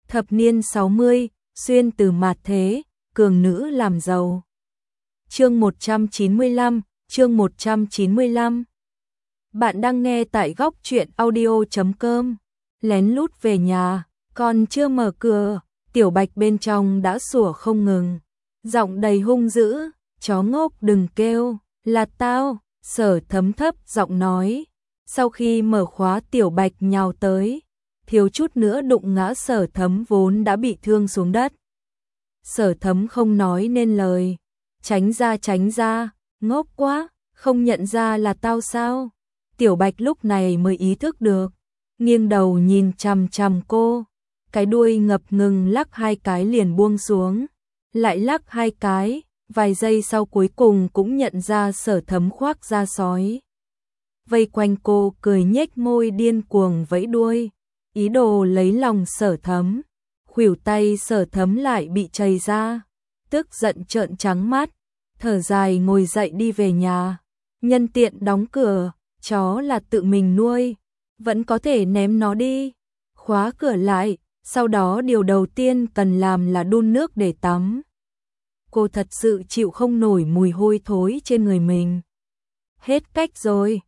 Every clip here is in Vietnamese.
Thập niên 60, xuyên từ mạt thế, cường nữ làm giàu. Chương 195, chương 195. Bạn đang nghe tại góc truyện audio.com. Lén lút về nhà, còn chưa mở cửa, Tiểu Bạch bên trong đã sủa không ngừng. Giọng đầy hung dữ, chó ngốc đừng kêu, là tao, Sở Thấm thấp giọng nói. Sau khi mở khóa Tiểu Bạch nhào tới, thiếu chút nữa đụng ngã Sở Thấm vốn đã bị thương xuống đất. Sở Thấm không nói nên lời, tránh ra, ngốc quá, không nhận ra là tao sao? Tiểu Bạch lúc này mới ý thức được, nghiêng đầu nhìn chằm chằm cô, cái đuôi ngập ngừng lắc hai cái liền buông xuống, lại lắc hai cái, vài giây sau cuối cùng cũng nhận ra Sở Thấm khoác da sói. Vây quanh cô cười nhếch môi điên cuồng vẫy đuôi, ý đồ lấy lòng Sở Thấm. Khuỷu tay Sở Thấm lại bị chày ra, tức giận trợn trắng mắt, thở dài ngồi dậy đi về nhà. Nhân tiện đóng cửa, chó là tự mình nuôi, vẫn có thể ném nó đi. Khóa cửa lại, sau đó điều đầu tiên cần làm là đun nước để tắm. Cô thật sự chịu không nổi mùi hôi thối trên người mình. Hết cách rồi,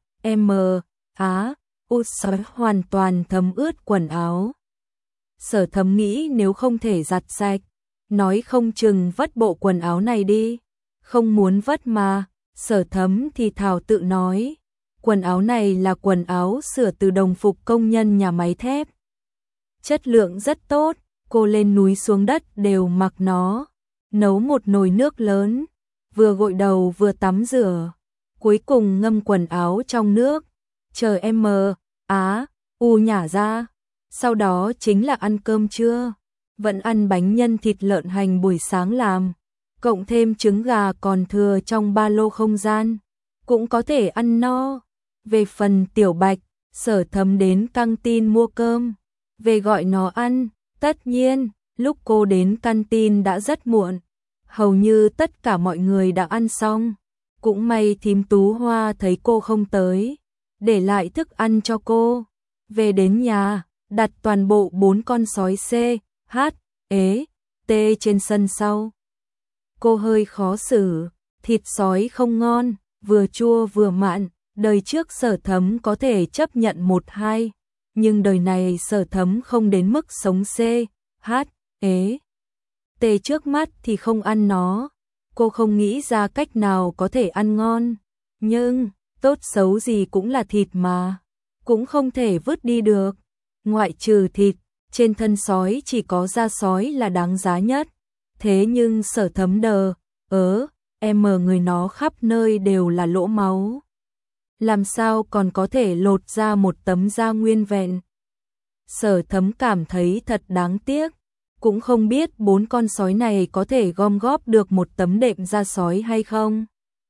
hoàn toàn thấm ướt quần áo. Sở Thấm nghĩ nếu không thể giặt sạch, nói không chừng vất bộ quần áo này đi. Không muốn vất mà, Sở Thấm thì thào tự nói. Quần áo này là quần áo sửa từ đồng phục công nhân nhà máy thép. Chất lượng rất tốt, cô lên núi xuống đất đều mặc nó. Nấu một nồi nước lớn, vừa gội đầu vừa tắm rửa. Cuối cùng ngâm quần áo trong nước, chờ nhả ra. Sau đó chính là ăn cơm trưa, vẫn ăn bánh nhân thịt lợn hành buổi sáng làm, cộng thêm trứng gà còn thừa trong ba lô không gian, cũng có thể ăn no. Về phần Tiểu Bạch, Sở Thấm đến căng tin mua cơm, về gọi nó ăn. Tất nhiên, lúc cô đến canteen đã rất muộn, hầu như tất cả mọi người đã ăn xong. Cũng may thím Tú Hoa thấy cô không tới, để lại thức ăn cho cô. Về đến nhà, đặt toàn bộ 4 con sói C, H, E, T trên sân sau. Cô hơi khó xử, thịt sói không ngon, vừa chua vừa mặn, đời trước Sở Thấm có thể chấp nhận 1-2, nhưng đời này Sở Thấm không đến mức sống C, H, E, T trước mắt thì không ăn nó. Cô không nghĩ ra cách nào có thể ăn ngon, nhưng tốt xấu gì cũng là thịt mà, cũng không thể vứt đi được. Ngoại trừ thịt, trên thân sói chỉ có da sói là đáng giá nhất. Thế nhưng Sở Thấm người nó khắp nơi đều là lỗ máu. Làm sao còn có thể lột ra một tấm da nguyên vẹn? Sở Thấm cảm thấy thật đáng tiếc. Cũng không biết 4 con sói này có thể gom góp được một tấm đệm da sói hay không.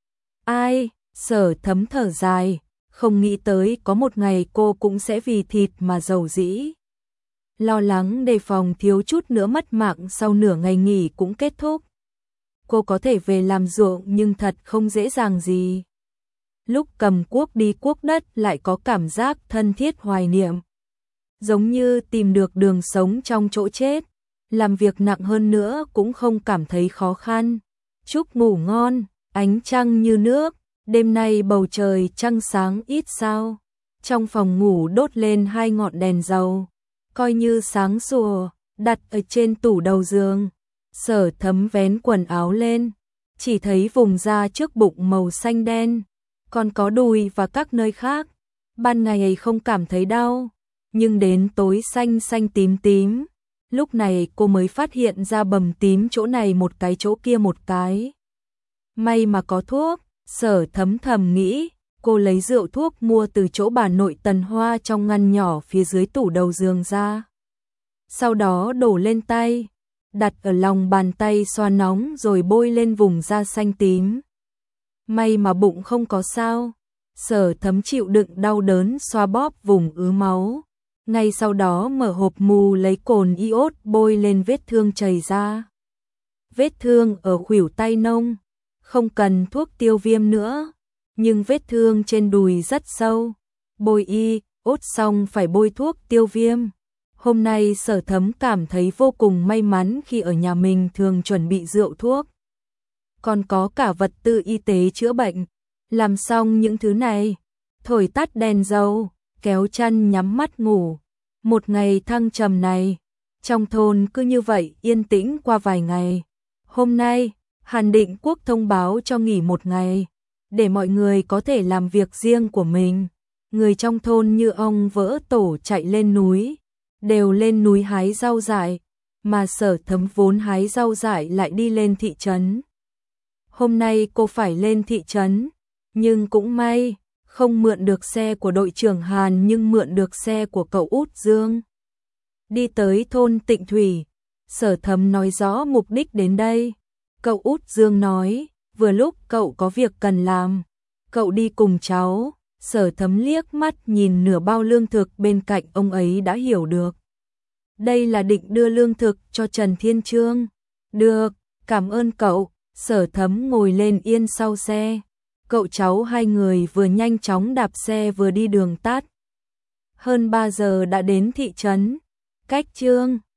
Sở Thấm thở dài, không nghĩ tới có một ngày cô cũng sẽ vì thịt mà giàu dĩ. Lo lắng đề phòng thiếu chút nữa mất mạng sau nửa ngày nghỉ cũng kết thúc. Cô có thể về làm ruộng nhưng thật không dễ dàng gì. Lúc cầm cuốc đi cuốc đất lại có cảm giác thân thiết hoài niệm. Giống như tìm được đường sống trong chỗ chết. Làm việc nặng hơn nữa cũng không cảm thấy khó khăn. Chúc ngủ ngon, ánh trăng như nước, đêm nay bầu trời trăng sáng ít sao. Trong phòng ngủ đốt lên 2 ngọn đèn dầu, coi như sáng sủa, đặt ở trên tủ đầu giường. Sở Thấm vén quần áo lên, chỉ thấy vùng da trước bụng màu xanh đen, còn có đùi và các nơi khác. Ban ngày không cảm thấy đau, nhưng đến tối xanh xanh tím tím. Lúc này cô mới phát hiện ra bầm tím chỗ này một cái chỗ kia một cái. May mà có thuốc, Sở Thấm thầm nghĩ. Cô lấy rượu thuốc mua từ chỗ bà nội Tần Hoa trong ngăn nhỏ phía dưới tủ đầu giường ra. Sau đó đổ lên tay, đặt ở lòng bàn tay xoa nóng rồi bôi lên vùng da xanh tím. May mà bụng không có sao. Sở Thấm chịu đựng đau đớn xoa bóp vùng ứ máu. Ngay sau đó mở hộp mù lấy cồn iốt bôi lên vết thương chảy ra. Vết thương ở khuỷu tay nông, không cần thuốc tiêu viêm nữa, nhưng vết thương trên đùi rất sâu. Bôi iốt xong phải bôi thuốc tiêu viêm. Hôm nay Sở Thấm cảm thấy vô cùng may mắn khi ở nhà mình thường chuẩn bị rượu thuốc, còn có cả vật tư y tế chữa bệnh. Làm xong những thứ này, thổi tắt đèn dầu, kéo chăn nhắm mắt ngủ. Một ngày thăng trầm này, trong thôn cứ như vậy yên tĩnh qua vài ngày. Hôm nay, Hàn Định Quốc thông báo cho nghỉ một ngày, để mọi người có thể làm việc riêng của mình. Người trong thôn như ông vỡ tổ chạy lên núi, đều lên núi hái rau dại, mà Sở Thấm vốn hái rau dại lại đi lên thị trấn. Hôm nay cô phải lên thị trấn, nhưng cũng may, không mượn được xe của đội trưởng Hàn nhưng mượn được xe của cậu Út Dương. Đi tới thôn Tịnh Thủy, Sở Thấm nói rõ mục đích đến đây. Cậu Út Dương nói, vừa lúc cậu có việc cần làm, cậu đi cùng cháu. Sở Thấm liếc mắt nhìn nửa bao lương thực bên cạnh ông ấy đã hiểu được. Đây là định đưa lương thực cho Trần Thiên Trương. Được, cảm ơn cậu. Sở Thấm ngồi lên yên sau xe. Cậu cháu hai người vừa nhanh chóng đạp xe vừa đi đường tắt. Hơn 3 giờ đã đến thị trấn. Cách Trương